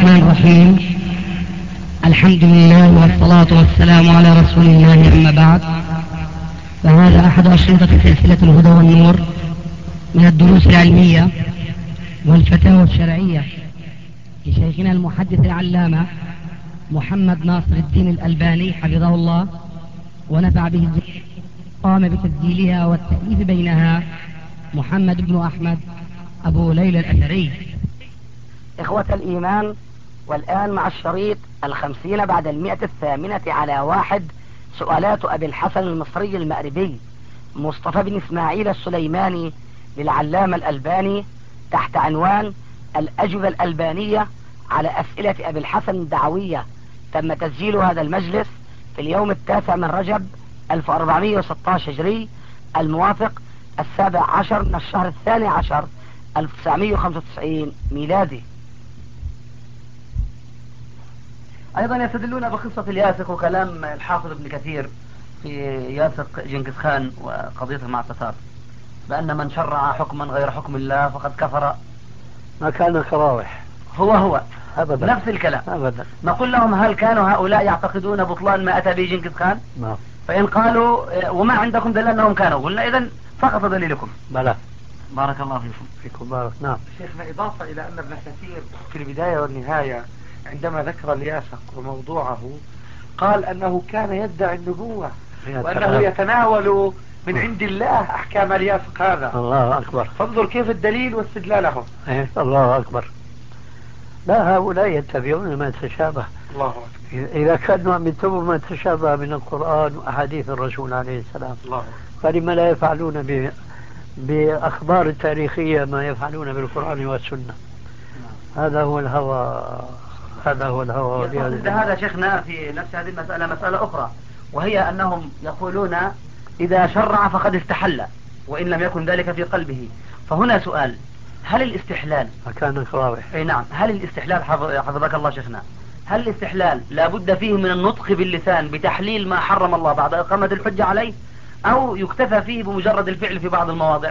الرحمن الرحيم. الحمد لله والصلاة والسلام على رسول الله، أما بعد، فهذا أحد أشرطة سلسلة الهدى والنور من الدروس العلمية والفتاوى الشرعية لشيخنا المحدث العلامة محمد ناصر الدين الألباني حفظه الله ونفع به. قام بتسجيلها والتأليف بينها محمد بن أحمد أبو ليلى الأثري. إخوة الإيمان، والآن مع الشريط 50 بعد 108 سؤالات أبي الحسن المصري المأربي مصطفى بن إسماعيل السليماني للعلامة الألباني تحت عنوان الأجوبة الألبانية على أسئلة أبي الحسن الدعوية. تم تسجيل هذا المجلس في اليوم 9 من رجب 1416 هجري، الموافق 17 من الشهر 12 1995 ميلادي. أيضا يستدلون بقصة الياسق وكلام الحافظ ابن كثير في ياسق جنكيز خان وقضيته مع التتار، بأن من شرع حكما غير حكم الله فقد كفر. ما كان كراوح هو أبدا، نفس الكلام أبدا. نقول لهم: هل كانوا هؤلاء يعتقدون بطلان ما أتى به جنكيز خان؟ نعم. فإن قالوا وما عندكم دليل أنهم كانوا، قلنا إذن فقط دليلكم. بلى. بارك الله فيكم بارك. نعم. شيخنا، إضافة إلى أن ابن كثير في البداية والنهاية عندما ذكر الياسق وموضوعه قال أنه كان يدعي النبوة وأنه يتناول من عند الله أحكام الياسق هذا. الله أكبر. فانظر كيف الدليل واستدلاله. الله أكبر. لا، هؤلاء يتبعون ما تشابه. الله أكبر. إذا كانوا عم يتبعوا ما تشابه من القرآن وأحاديث الرسول عليه السلام، الله أكبر، فلما لا يفعلون بأخبار التاريخية ما يفعلون بالقرآن والسنة؟ هذا هو الهوى، هذا هو الهوى. هذا شيخنا في نفس هذه المسألة مسألة أخرى، وهي أنهم يقولون إذا شرع فقد استحل وإن لم يكن ذلك في قلبه. فهنا سؤال: هل الاستحلال كان كراوح؟ أي نعم. هل الاستحلال حفظك الله شيخنا، هل الاستحلال لا بد فيه من النطق باللسان بتحليل ما حرم الله بعد إقامة الحجة عليه، أو يكتفى فيه بمجرد الفعل في بعض المواضع؟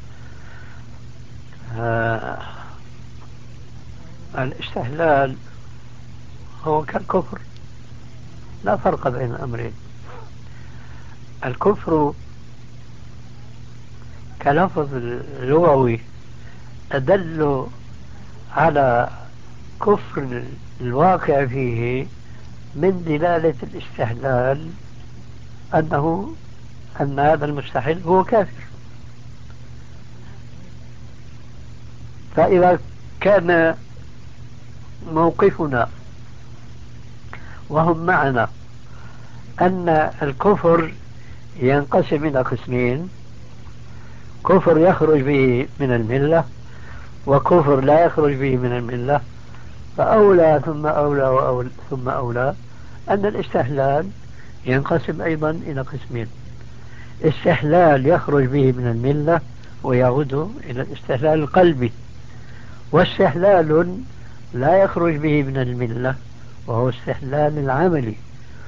الاستحلال هو كالكفر، لا فرق بين الأمرين. الكفر كلفظ لغوي أدل على كفر الواقع فيه من دلالة الاستحلال أن هذا المستحل هو كافر. فإذا كان موقفنا وهم معنا أن الكفر ينقسم إلى قسمين: كفر يخرج به من الملة وكفر لا يخرج به من الملة، فأولى ثم أولى ثم أولى أن الاستحلال ينقسم أيضا إلى قسمين: استحلال يخرج به من الملة ويعود إلى الاستحلال القلبي، واستحلال لا يخرج به من الملة وهو استحلال العملي.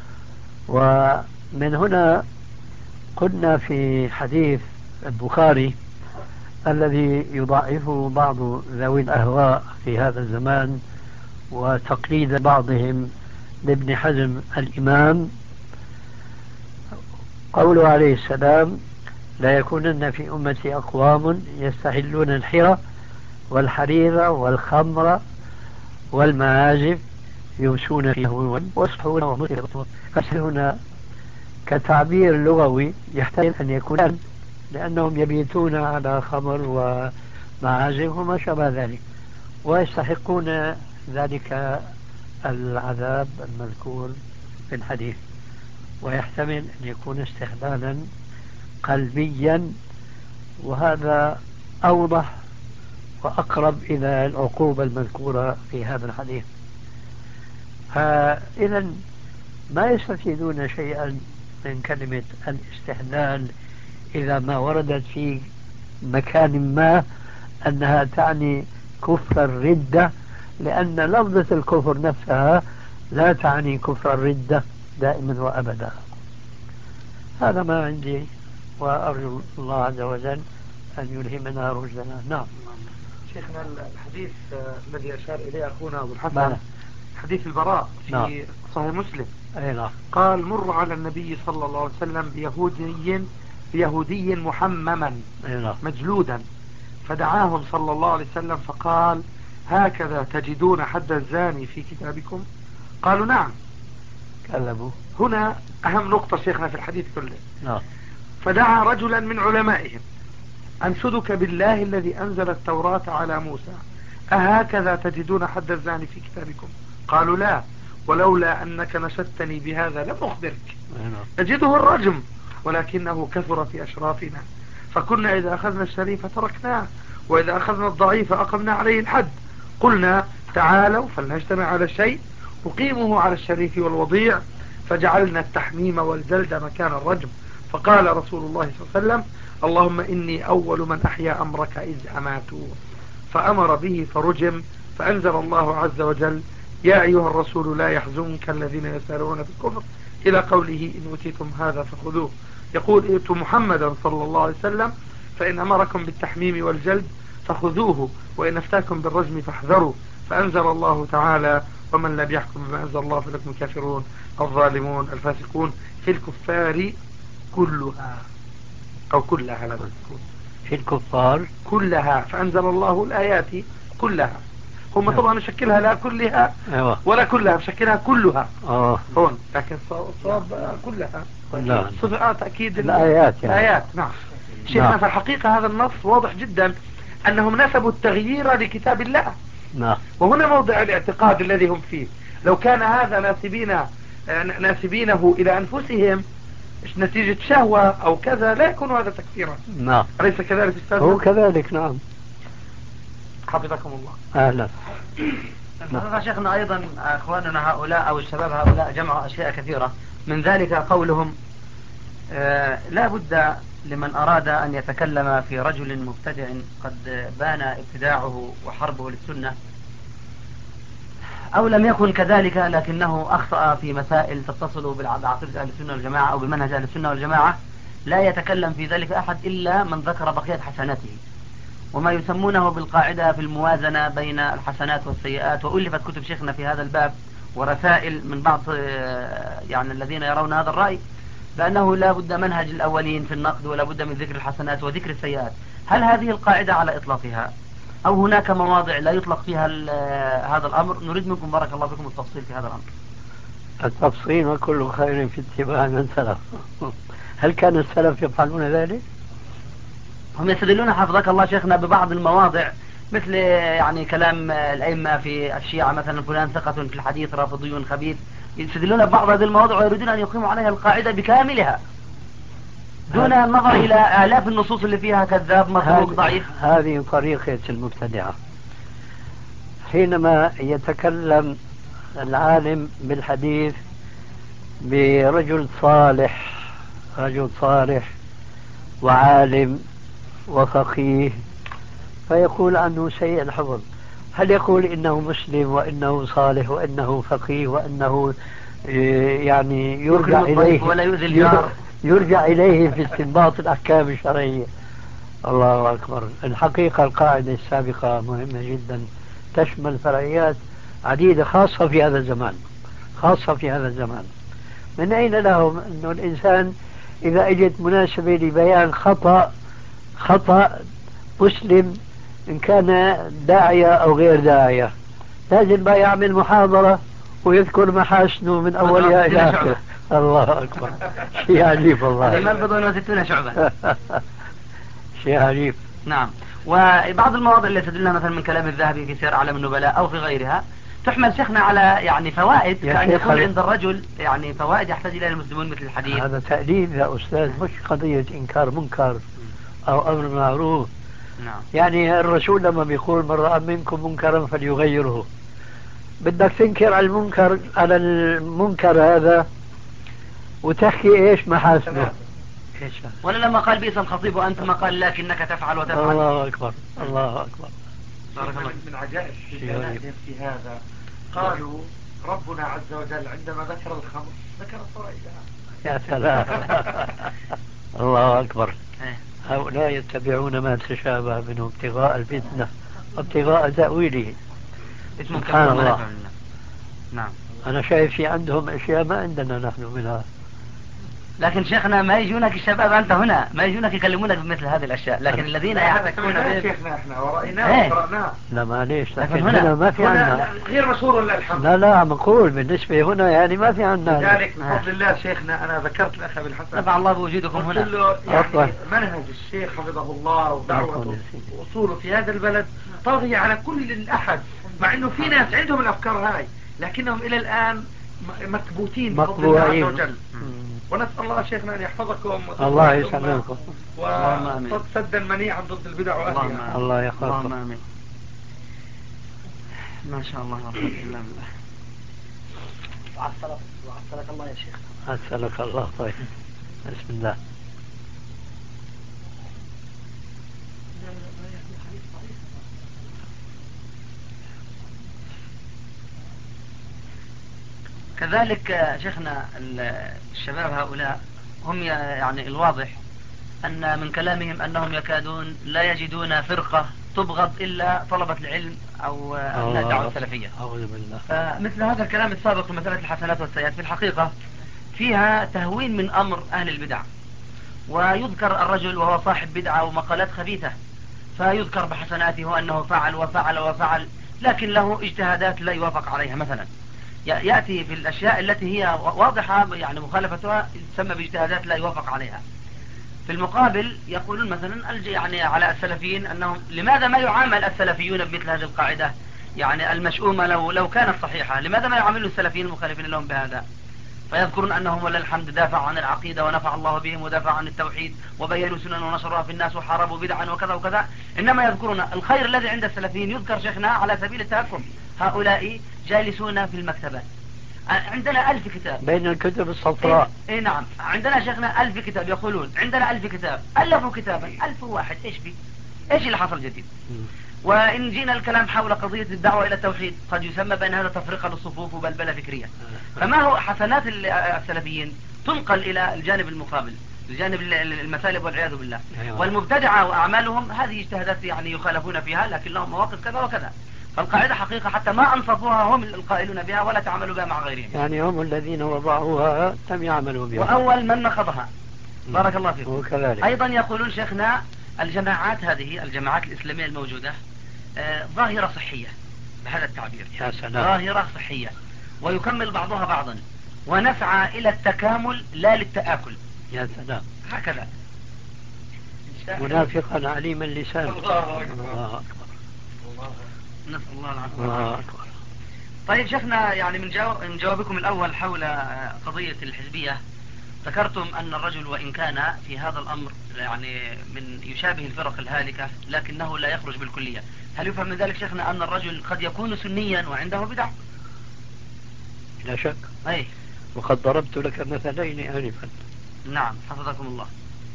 ومن هنا قلنا في حديث البخاري الذي يضعفه بعض ذوي الأهواء في هذا الزمان وتقليد بعضهم لابن حزم الإمام، قوله عليه السلام: لا يكونن في أمتي أقوام يستحلون الحرى والحرير والخمر والمعازف يمشون فيه ويصحون ومسلمون. فهنا كتعبير لغوي يحتاج أن يكون، لأنهم يبيتون على خمر ومعازف وما شابه ذلك، ويستحقون ذلك العذاب المذكور في الحديث. ويحتمل أن يكون استحلالا قلبيا، وهذا أوضح وأقرب إلى العقوبة المذكورة في هذا الحديث. فإذا ما يستفيدون شيئا من كلمة الاستحلال إذا ما وردت في مكان ما أنها تعني كفر الردة، لأن لفظة الكفر نفسها لا تعني كفر الردة دائما وأبدا. هذا ما عندي، وأرجو الله عز وجل أن يلهمنا رشدنا. نعم. شيخنا، الحديث الذي أشار إليه أخونا أبو الحسن حديث البراء في نعم. صحيح مسلم. أي نعم. قال مر على النبي صلى الله عليه وسلم بيهودي محمما مجلودا، فدعاهم صلى الله عليه وسلم فقال هكذا تجدون حد الزاني في كتابكم؟ قالوا نعم. كلموا. هنا أهم نقطة شيخنا في الحديث كله. نعم. فدعا رجلا من علمائهم أنشدك بالله الذي أنزل التوراة على موسى، أهكذا تجدون حد الزاني في كتابكم؟ قالوا لا، ولولا أنك نشدتني بهذا لم أخبرك. نجده الرجم، ولكنه كثر في أشرافنا، فكنا إذا أخذنا الشريف تركناه، وإذا أخذنا الضعيف أقمنا عليه الحد. قلنا تعالوا فلنجتمع على الشيء نقيمه على الشريف والوضيع، فجعلنا التحميم والجلد مكان الرجم. فقال رسول الله صلى الله عليه وسلم اللهم إني أول من أحيا أمرك إذ أماتوا، فأمر به فرجم. فأنزل الله عز وجل يا أيها الرسول لا يحزنك الذين يسارعون في الكفر إلى قوله إن أوتيتم هذا فخذوه. يقول ائتوا محمدا صلى الله عليه وسلم فإن أمركم بالتحميم والجلد فخذوه، وإن افتاكم بالرجم فاحذروا. فأنزل الله تعالى ومن لم يحكم بما أنزل الله فلكم الكافرون الظالمون الفاسقون. في الكفار كلها أو كلها، لا تكون في الكفار كلها، فأنزل الله الآيات كلها. هم طبعا نشكلها لا كلها ولا كلها، نشكلها كلها هون، لكن صواب كلها صفات تأكيد الآيات يعني. الآيات. نعم شيخنا، في الحقيقة هذا النص واضح جدا أنهم نسبوا التغيير لكتاب الله. نعم. وهنا موضع الاعتقاد الذي هم فيه. لو كان هذا ناسبينه إلى أنفسهم نتيجة شهوة أو كذا لا يكون هذا تكفيرا. نعم. أليس كذلك أستاذ؟ هو كذلك. نعم. حفظكم الله. أهلا. نعم. شيخنا أيضا أخواننا هؤلاء أو الشباب هؤلاء جمعوا أشياء كثيرة، من ذلك قولهم لا بد لمن أراد أن يتكلم في رجل مبتدع قد بان ابتداعه وحربه للسنة، أو لم يكن كذلك لكنه أخطأ في مسائل تتصل بعقيدة أهل السنة والجماعة أو بمنهج أهل السنة والجماعة، لا يتكلم في ذلك أحد إلا من ذكر بقية حسناته، وما يسمونه بالقاعدة في الموازنة بين الحسنات والسيئات. وألفت كتب شيخنا في هذا الباب ورسائل من بعض يعني الذين يرون هذا الرأي بأنه لا بد منهج الأولين في النقد ولا بد من ذكر الحسنات وذكر السيئات. هل هذه القاعدة على إطلاقها أو هناك مواضع لا يطلق فيها هذا الأمر؟ نريد منكم بارك الله فيكم التفصيل في هذا الأمر. التفصيل وكل خير في اتباع من سلف. هل كان السلف يفعلون ذلك؟ هم يستدلون حفظك الله شيخنا ببعض المواضع، مثل يعني كلام الأئمة في الشيعة مثلا فلان ثقة في الحديث رافضي خبيث، يستدلون ببعض هذه المواضع ويريدون أن يقيموا عليها القاعدة بكاملها دون النظر إلى آلاف النصوص اللي فيها كذاب متروك ضعيف. هذه طريقة المبتدعة. حينما يتكلم العالم بالحديث برجل صالح، رجل صالح وعالم وفقيه، فيقول عنه سيء الحفظ، هل يقول إنه مسلم وإنه صالح وإنه فقيه وإنه يعني يرجع إليه ولا يؤذي الجار، يرجع إليه في استنباط الأحكام الشرعية؟ الله أكبر. الحقيقة القاعدة السابقة مهمة جدا، تشمل فرعيات عديدة خاصة في هذا الزمان، خاصة في هذا الزمان. من أين لهم أنه الإنسان إذا اجت مناسبة لبيان خطأ مسلم إن كان داعية أو غير داعية لازم بقى يعمل محاضرة ويذكر محاسنه من أولها إلى آخره؟ الله أكبر. شيء عجيب والله. ما البضون 60 شعبة. شيء عجيب. نعم. وبعض المواضع اللي استدلنا مثلا من كلام الذهبي في سير أعلام النبلاء أو في غيرها تحمل شيخنا على يعني فوائد، كأن يكون عند الرجل يعني فوائد يحتاج إليها المسلمون مثل الحديث. هذا تأليف يا أستاذ، مش قضية إنكار منكر أو أمر معروف. نعم. يعني الرسول لما بيقول من رأى منكم منكرا فليغيره، بدك تنكر على المنكر هذا وتحكي إيش محاسنه. ولا لما قال بئس الخطيب وأنت ما قال لكنك تفعل وتفعل. الله أكبر. الله أكبر. من عجائب في هذا قالوا ربنا عز وجل عندما ذكر الخمر ذكر فوائدها. يا سلام. الله أكبر. هؤلاء يتبعون ما تشابه منه ابتغاء الفتنة وابتغاء تأويله. سبحان الله. نعم. أنا شايف في عندهم أشياء ما عندنا نحن منها. لكن شيخنا ما يجونك الشباب أنت هنا ما يجونك يكلمونك بمثل هذه الأشياء، لكن الذين يحتكون به شيخنا احنا ورأيناه وقرأناه. لا معليش، لكن لكن هنا ما في عندنا غير مشهور ولا الحمد. لا عم نقول بالنسبة هنا يعني ما في عندنا. لذلك بفضل الله شيخنا أنا ذكرت الأخ بالحسن نفع الله بوجودكم هنا. قلت له يعني منهج الشيخ حفظه الله ودعوته وأصوله في هذا البلد طاغية على كل الأحد، مع أنه في ناس عندهم الأفكار هاي لكنهم إلى الآن مكبوتين بفضل الله عز وجل. ونسأل الله شيخنا أن يحفظكم الله يسلمكم وسدا منيعا ضد البدع وأهلها. الله يحفظكم. اللهم آمين. ما شاء الله لا قوة إلا بالله. عسلك الله يا شيخ. عسلك الله. طيب بسم الله. كذلك شيخنا الشباب هؤلاء هم يعني الواضح أن من كلامهم أنهم يكادون لا يجدون فرقة تبغض إلا طلبة العلم أو أبناء الدعوة السلفية. فمثل هذا الكلام السابق في مسألة الحسنات والسيئات في الحقيقة فيها تهوين من أمر أهل البدع، ويذكر الرجل وهو صاحب بدعة ومقالات خبيثة فيذكر بحسناته أنه فعل وفعل وفعل، لكن له اجتهادات لا يوافق عليها. مثلا يأتي في الأشياء التي هي واضحة يعني مخالفتها تسمى باجتهادات لا يوافق عليها. في المقابل يقولون مثلا يعني على السلفيين أنهم لماذا ما يعامل السلفيون بمثل هذه القاعدة يعني المشؤومة لو كانت صحيحة، لماذا ما يعاملوا السلفيين المخالفين لهم بهذا؟ فيذكرون أنهم ولله الحمد دافعوا عن العقيدة ونفع الله بهم ودافعوا عن التوحيد وبينوا سنن ونشروها في الناس وحاربوا بدعا وكذا وكذا، إنما يذكرون الخير الذي عند السلفيين يذكر شيخنا على سبيل التهكم. هؤلاء جالسون في المكتبات، عندنا 1000 كتاب بين الكتب الصفراء. إيه نعم، عندنا شيخنا 1000 كتاب، يقولون عندنا 1000 كتاب، ألفوا كتابا 1000 واحد، إيش اللي حصل جديد؟ وإن جينا الكلام حول قضية الدعوة إلى التوحيد قد يسمى بأن هذا تفرقة للصفوف وبلبلة فكرية. فما هو حسنات السلفيين تنقل إلى الجانب المقابل، الجانب المثالب والعياذ بالله. والمبتدعة وأعمالهم هذه اجتهادات يعني يخالفون فيها لكن لهم مواقف كذا وكذا. فالقاعدة حقيقة حتى ما أنصفوها هم القائلون بها ولا تعملوا بها مع غيرهم، يعني هم الذين وضعوها لم يعملوا بها وأول من نقضها. بارك الله فيكم. وكذلك أيضا يقولون شيخنا الجماعات هذه الجماعات الإسلامية الموجودة ظاهرة صحية بهذا التعبير. يا سلام. ظاهرة صحية ويكمل بعضها بعضا ونسعى إلى التكامل لا للتآكل. يا سلام. هكذا منافقا عليم اللسان. الله أكبر. نسأل الله العافية. الله أكبر. طيب شيخنا يعني من جوابكم الأول حول قضية الحزبية ذكرتم أن الرجل وإن كان في هذا الأمر يعني من يشابه الفرق الهالكة لكنه لا يخرج بالكلية. هل يفهم من ذلك شيخنا أن الرجل قد يكون سنيا وعنده بدع؟ لا شك. أي. وقد ضربت لك مثلين آنفا. نعم حفظكم الله.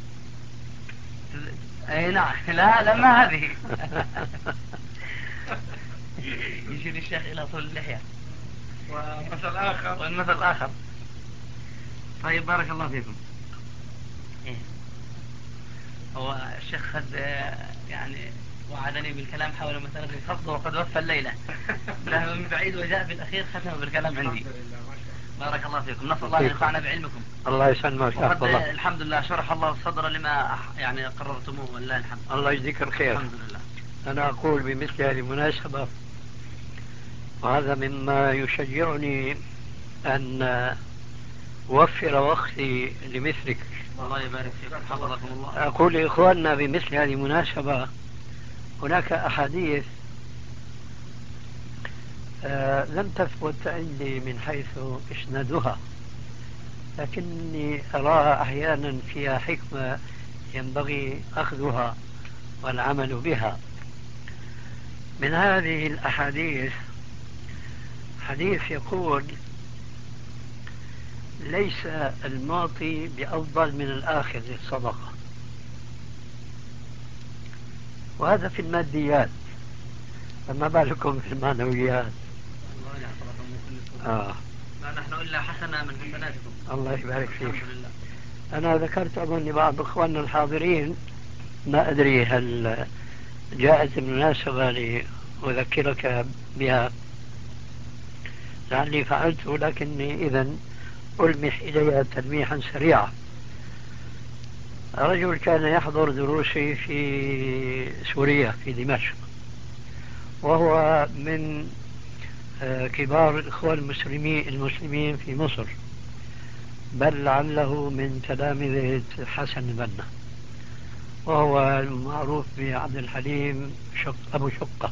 أي نعم. لا ما هذه. يشير الشيخ إلى طول اللحية. والمثل الآخر. طيب بارك الله فيكم. إيه. هو الشيخ خد يعني وعدني بالكلام حول مسألة الخفض وقد وفى الليلة. ذهب من بعيد وجاء في الأخير ختم بالكلام عندي. بارك الله فيكم. نسأل الله أن ينفعنا بعلمكم. الله يسلمك. الحمد لله شرح الله الصدر لما يعني قررتموه والله الحمد. الله يجزيك الخير. الحمد لله. أنا أقول بمثل هذه المناسبة وهذا مما يشجعني أن أوفر وقتي لمثلك. الله يبارك فيك. حفظكم الله. أقول لإخواننا بمثل هذه المناسبة هناك أحاديث لم تثبت عندي من حيث إسنادها لكني أراها أحيانا فيها حكمة ينبغي أخذها والعمل بها. من هذه الأحاديث حديث يقول ليس المعطي بأفضل من الآخذ للصدقة، وهذا في الماديات، فما بالكم في المعنويات. ما نحن إلا حسنة من حسناتكم. الله يبارك فيك. الحمد لله. أنا ذكرت أظن لبعض إخواننا الحاضرين، ما أدري هل جاءت المناسبة لأذكرك بها، لعلي فعلته، لكني إذا ألمح إليها تلميحا سريعا. رجل كان يحضر دروسي في سوريا في دمشق، وهو من كبار الإخوان المسلمين في مصر، بل لعله من تلامذة حسن البنا، وهو المعروف بعبد الحليم أبو شقة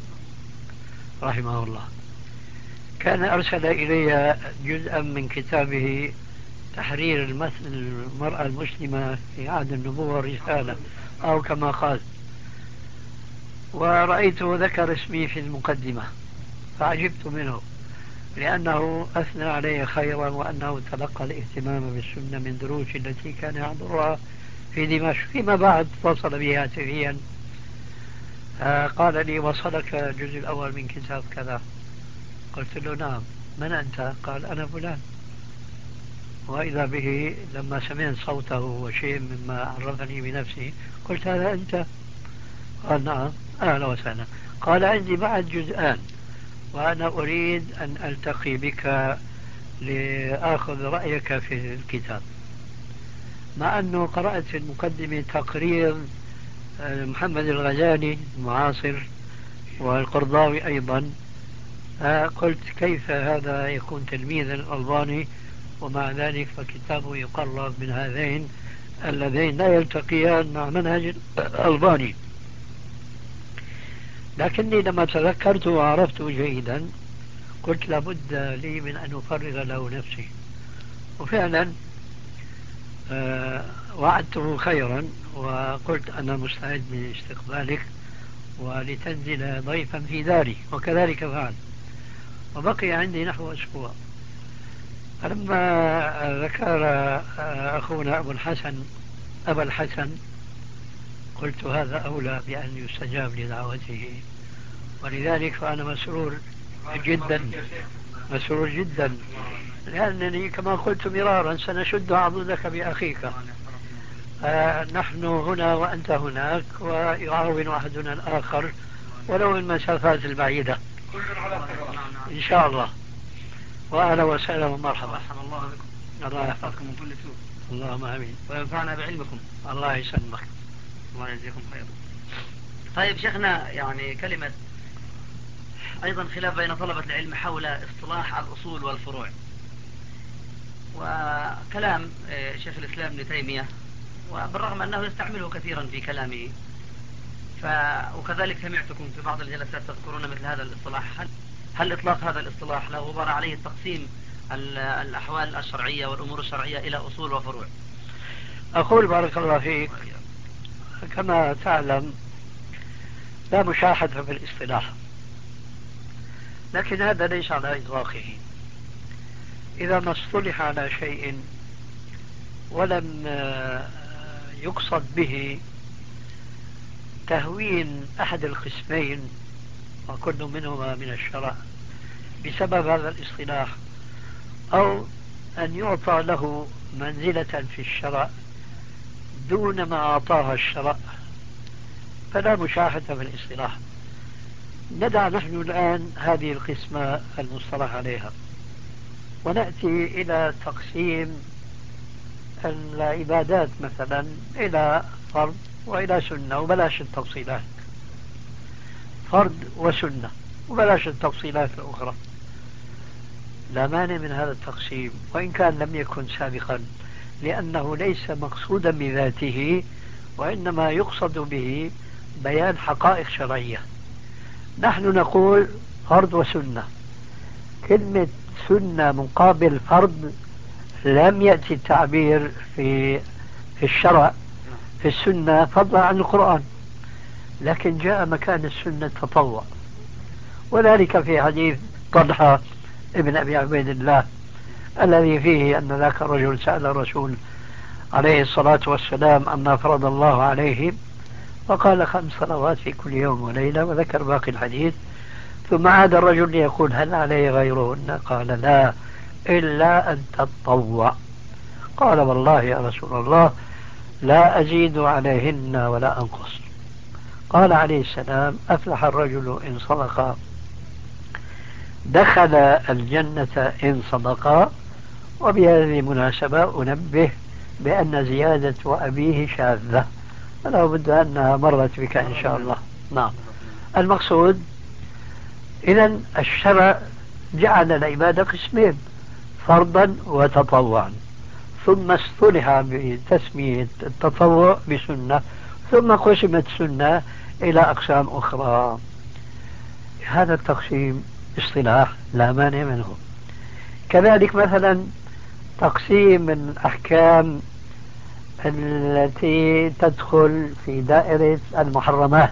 رحمه الله. كان أرسل إلي جزءا من كتابه تحرير المرأة المسلمة في عهد النبوة رسالة، أو كما قال، ورأيته ذكر اسمي في المقدمة فعجبت منه، لأنه أثنى علي خيرا، وأنه تلقى الاهتمام بالسنة من دروسي التي كان يحضرها في دمشق. فيما بعد اتصل بي هاتفيا، قال لي: وصلك الجزء الأول من كتاب كذا؟ قلت له: نعم. من أنت؟ قال: أنا فلان. وإذا به لما سمعت صوته وشيء مما عرفني بنفسه قلت: هذا أنت؟ قال: نعم. أهلا وسهلا. قال: عندي بعد جزءان، وأنا أريد أن ألتقي بك لآخذ رأيك في الكتاب. مع أنه قرأت في المقدمة تقرير محمد الغزالي المعاصر والقرضاوي أيضا، قلت: كيف هذا يكون تلميذا الألباني ومع ذلك فكتابه يقرب من هذين اللذين لا يلتقيان مع منهج الألباني؟ لكني لما تذكرت وعرفته جيدا قلت: لابد لي من أن أفرغ له نفسي. وفعلا وعدته خيرا وقلت: أنا مستعد لاستقبالك ولتنزل ضيفا في داري، وكذلك فعل. وبقي عندي نحو أسبوع. فلما ذكر أخونا أبا الحسن قلت: هذا أولى بأن يستجاب لدعوته. ولذلك فأنا مسرور جدا، لأنني كما قلت مرارا سنشد عضدك بأخيك. نحن هنا وأنت هناك، ويعاون أحدنا الآخر ولو المسافات البعيدة إن شاء الله. وأهلا وسهلا ومرحبا. الله بكم. الله يحفظكم من كل سوء. اللهم آمين. وينفعنا بعلمكم. الله يسلمك. الله يجزيكم خير. طيب شيخنا، يعني كلمة أيضا خلاف بين طلبة العلم حول اصطلاح الأصول والفروع، وكلام شيخ الإسلام ابن تيمية، وبالرغم أنه يستعمله كثيرا في كلامه، وكذلك سمعتكم في بعض الجلسات تذكرون مثل هذا الاصطلاح. هل إطلاق هذا الاصطلاح لا غبار عليه تقسيم الأحوال الشرعية والأمور الشرعية إلى أصول وفروع؟ أقول: بارك الله فيك، كما تعلم لا مشاحة في الاصطلاح، لكن هذا ليس على إطلاقه. إذا ما اصطلح على شيء ولم يقصد به تهوين أحد القسمين وكل منهما من الشرع بسبب هذا الاصطلاح، أو أن يعطى له منزلة في الشرع دون ما أعطاها الشرع، فلا مشاحة في الاصطلاح. ندع نحن الآن هذه القسمة المصطلح عليها، ونأتي إلى تقسيم العبادات مثلا إلى فرض وإلى سنة، وبلاش التفصيلات، فرض وسنة وبلاش التفصيلات الأخرى. لا مانع من هذا التقسيم وإن كان لم يكن سابقا، لأنه ليس مقصودا بذاته، وإنما يقصد به بيان حقائق شرعية. نحن نقول فرض وسنة. كلمة سنة مقابل فرض لم يأتي التعبير في الشرع في السنة فضلا عن القرآن، لكن جاء مكان السنة تطوع، وذلك في حديث طلحة ابن أبي عبيد الله الذي فيه أن ذاك الرجل سأل الرسول عليه الصلاة والسلام عما فرض الله عليه، فقال 5 صلوات في كل يوم وليلة، وذكر باقي الحديث. ثم عاد الرجل ليقول: هل عليه غيرهن؟ قال: لا، إلا أن تطوع. قال: والله يا رسول الله لا أزيد عليهن ولا أنقص. قال عليه السلام: أفلح الرجل إن صدق دخل الجنة إن صدقا. وبهذه المناسبة أنبه بأن زيادة وأبيه شاذة، ولا بد أنها مرت بك إن شاء الله. نعم. المقصود إذن الشرع جعل العبادة قسمين: فرضا وتطوعا، ثم اصطلح بتسمية التطوع بسنة، ثم قسمت سنة إلى أقسام أخرى. هذا التقسيم اصطلاح لا مانع منه. كذلك مثلا تقسيم الأحكام التي تدخل في دائرة المحرمات،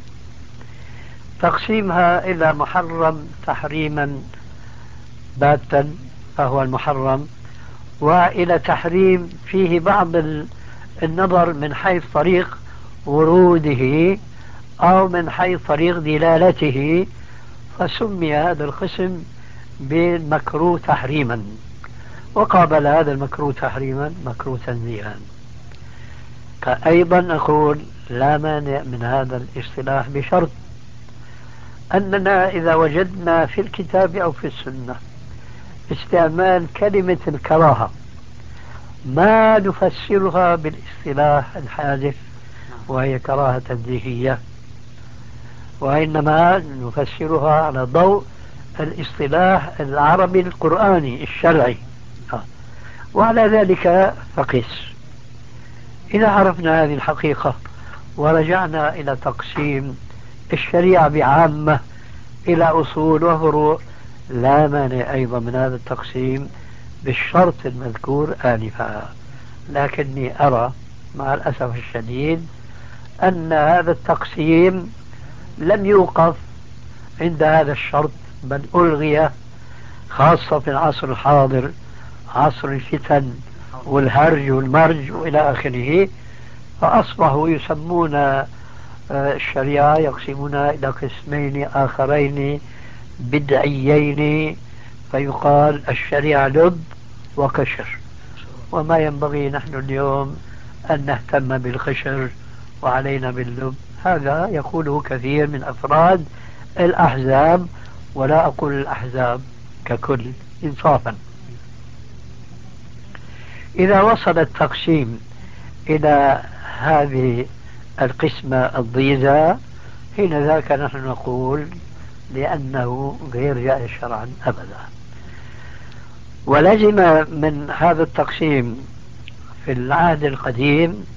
تقسيمها إلى محرم تحريما باتا فهو المحرم، وإلى تحريم فيه بعض النظر من حيث طريق وروده أو من حيث طريق دلالته، فسمي هذا القسم بالمكروه تحريما، وقابل هذا المكروه تحريما مكروه تنزيها. أيضا أقول لا مانع من هذا الاصطلاح بشرط أننا إذا وجدنا في الكتاب أو في السنة استعمال كلمة الكراهة ما نفسرها بالاصطلاح الحادث وهي كراهة تنزيهية، وإنما نفسرها على ضوء الاصطلاح العربي القرآني الشرعي. وعلى ذلك فقس. إذا عرفنا هذه الحقيقة ورجعنا إلى تقسيم الشريعة بعامة إلى أصول وفروع، لا مانع أيضا من هذا التقسيم بالشرط المذكور آنفا. لكني أرى مع الأسف الشديد أن هذا التقسيم لم يوقف عند هذا الشرط، بل ألغي، خاصة في العصر الحاضر، عصر الفتن والهرج والمرج وإلى آخره. فأصبحوا يسمون الشريعة، يقسمونها إلى قسمين آخرين بدعيين، فيقال الشريعة لب وقشر، وما ينبغي نحن اليوم أن نهتم بالقشر وعلينا باللب. هذا يقوله كثير من أفراد الأحزاب، ولا أقول الأحزاب ككل إنصافا. إذا وصل التقسيم إلى هذه القسمة الضيزة، حين ذاك نحن نقول لأنه غير جائز شرعا أبدا. ولزم من هذا التقسيم في العهد القديم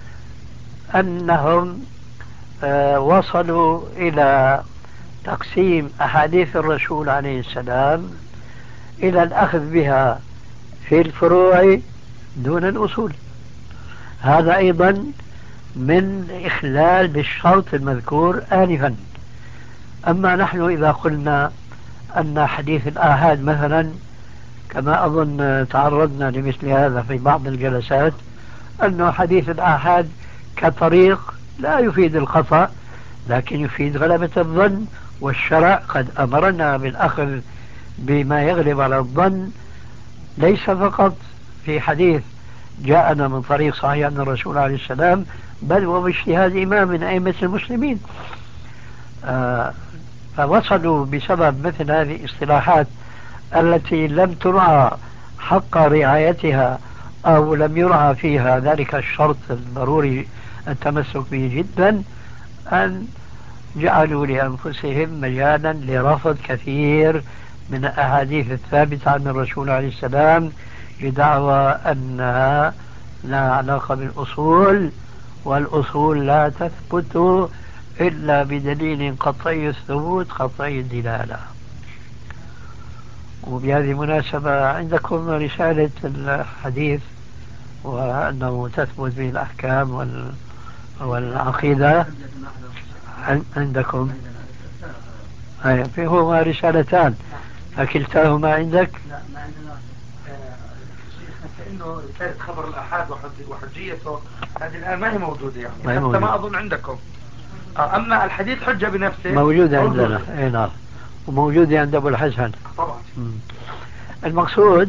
أنهم وصلوا إلى تقسيم أحاديث الرسول عليه السلام إلى الأخذ بها في الفروع دون الأصول. هذا أيضا من إخلال بالشرط المذكور آنفا. أما نحن إذا قلنا أن حديث الآحاد مثلا، كما أظن تعرضنا لمثل هذا في بعض الجلسات، أن حديث الآحاد كطريق لا يفيد الخطأ لكن يفيد غلبة الظن، والشرع قد أمرنا بالأخذ بما يغلب على الظن، ليس فقط في حديث جاءنا من طريق صحيح عن الرسول عليه السلام، بل وباجتهاد إمام من أئمة المسلمين. فوصلوا بسبب مثل هذه الاصطلاحات التي لم ترعى حق رعايتها أو لم يرعى فيها ذلك الشرط الضروري التمسك به جدا، أن جعلوا لأنفسهم مجالا لرفض كثير من الأحاديث الثابتة عن الرسول عليه السلام بدعوى أنها لا علاقة بالأصول، والأصول لا تثبت إلا بدليل قطعي الثبوت قطعي الدلالة. وبهذه المناسبة عندكم رسالة الحديث وأنه تثبت به الأحكام والعقيدة عندكم؟ فيهما رسالتان، فكلتاهما عندك؟ لا ما عندنا. فإنه رسالة خبر الآحاد وحجيته هذه الآن ما هي موجودة، يعني حتى ما أظن عندكم. أما الحديث حجة بنفسه موجودة عندنا. اي نعم، وموجودة عند أبو الحسن طبعا. المقصود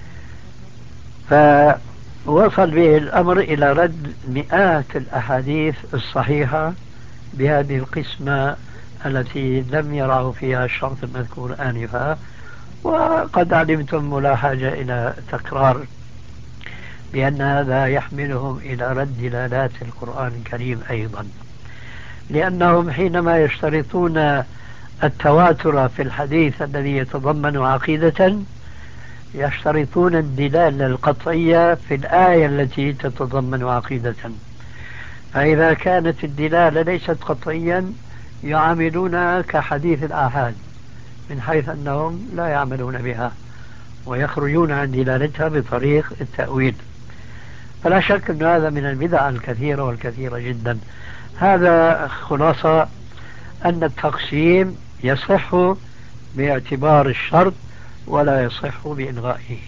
فوصل به الأمر إلى رد مئات الأحاديث الصحيحة بهذه القسمة التي لم يرعوا فيها الشرط المذكور آنفا، وقد علمتم ولا حاجة إلى تكرار بأن هذا يحملهم إلى رد دلالات القرآن الكريم أيضا، لأنهم حينما يشترطون التواتر في الحديث الذي يتضمن عقيدة يشترطون الدلالة القطعية في الآية التي تتضمن عقيدة، فإذا كانت الدلالة ليست قطعيا يعاملونها كحديث الآحاد من حيث أنهم لا يعملون بها ويخرجون عن دلالتها بطريق التأويل. فلا شك أن هذا من البدع الكثيرة والكثيرة جدا. هذا خلاصة أن التقسيم يصح باعتبار الشرط ولا يصح بإلغائه.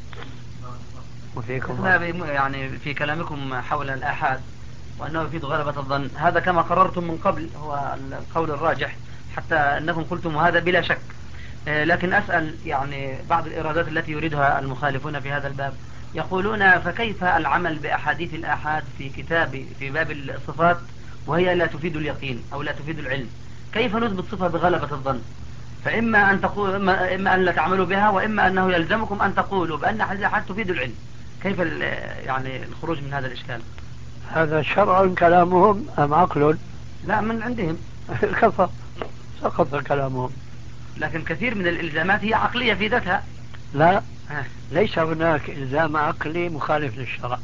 وفيكم يعني في كلامكم حول الآحاد وأنه يفيد غلبة الظن، هذا كما قررتم من قبل هو القول الراجح، حتى أنكم قلتم هذا بلا شك. لكن أسأل يعني بعض الإرادات التي يريدها المخالفون في هذا الباب، يقولون فكيف العمل بأحاديث الآحاد في باب الصفات وهي لا تفيد اليقين أو لا تفيد العلم؟ كيف نثبت صفة بغلبة الظن؟ فإما أن تقول إما أن لا تعملوا بها، وإما أنه يلزمكم أن تقولوا بأن أحاديث الآحاد تفيد العلم. كيف يعني الخروج من هذا الإشكال؟ هذا شرع كلامهم أم عقل؟ لا، من عندهم. كفى سقط كلامهم. لكن كثير من الإلزامات هي عقلية في ذاتها. لا، ليس هناك إلزام عقلي مخالف للشرع.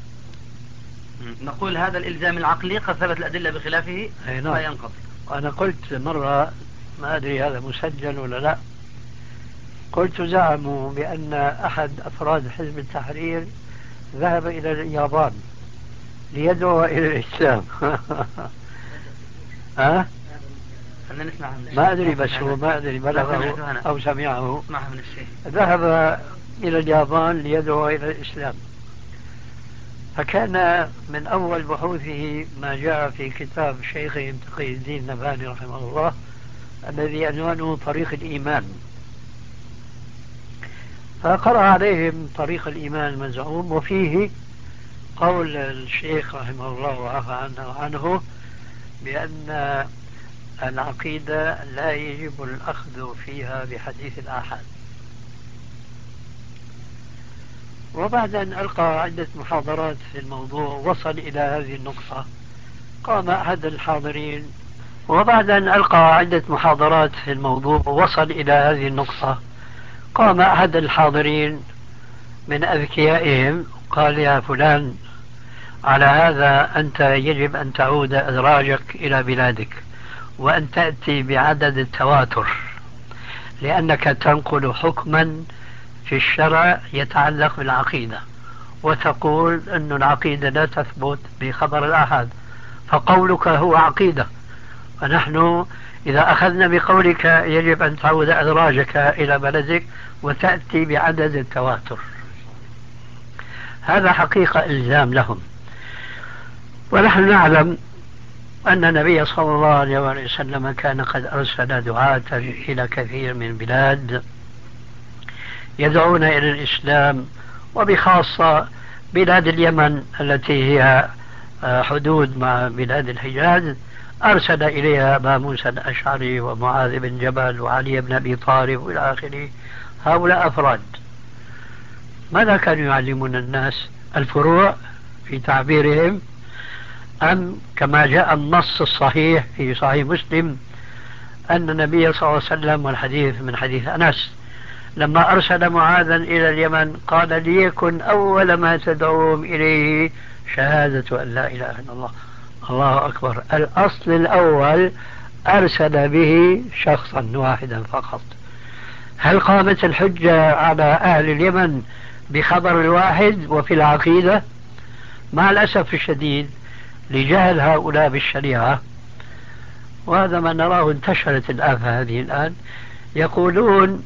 نقول هذا الإلزام العقلي قد ثبت الأدلة بخلافه لا ينقضي. أنا قلت مرة، ما أدري هذا مسجل ولا لا، قلت زعموا بأن أحد أفراد حزب التحرير ذهب إلى اليابان ليدعو إلى الإسلام. خلينا نسمع ما أدري، بس هو ما أدري بلغه أو سمعه. من الشيخ. ذهب إلى اليابان ليدعو إلى الإسلام، فكان من أول بحوثه ما جاء في كتاب شيخهم تقي الدين النبهاني رحمه الله الذي عنوانه طريق الإيمان، فقرأ عليهم طريق الإيمان المزعوم، وفيه قول الشيخ رحمه الله وعفى عنه بأن العقيدة لا يجب الأخذ فيها بحديث الآحاد. وبعد أن ألقى عدة محاضرات في الموضوع وصل إلى هذه النقطة، قام أحد الحاضرين من أذكيائهم قال: يا فلان، على هذا أنت يجب أن تعود أدراجك إلى بلادك وأن تأتي بعدد التواتر، لأنك تنقل حكما في الشرع يتعلق بالعقيدة، وتقول أن العقيدة لا تثبت بخبر الآحاد، فقولك هو عقيدة، ونحن إذا أخذنا بقولك يجب أن تعود أدراجك إلى بلدك وتأتي بعدد التواتر. هذا حقيقة إلزام لهم، ونحن نعلم أن النبي صلى الله عليه وسلم كان قد أرسل دعاة إلى كثير من البلاد يدعون إلى الإسلام، وبخاصة بلاد اليمن التي هي حدود مع بلاد الحجاز، أرسل إليها أبا موسى الأشعري ومعاذ بن جبل وعلي بن أبي طالب وإلى آخره. هؤلاء أفراد ماذا كانوا يعلمون الناس؟ الفروع في تعبيرهم، أم كما جاء النص الصحيح في صحيح مسلم أن النبي صلى الله عليه وسلم، والحديث من حديث أنس، لما أرسل معاذا إلى اليمن قال: ليكن أول ما تدعوهم إليه شهادة أن لا إله إلا الله. الله أكبر. الأصل الأول أرسل به شخصا واحدا فقط. هل قامت الحجة على أهل اليمن بخبر الواحد وفي العقيدة؟ مع الأسف الشديد لجهل هؤلاء بالشريعة، وهذا ما نراه انتشرت الآفة هذه الآن، يقولون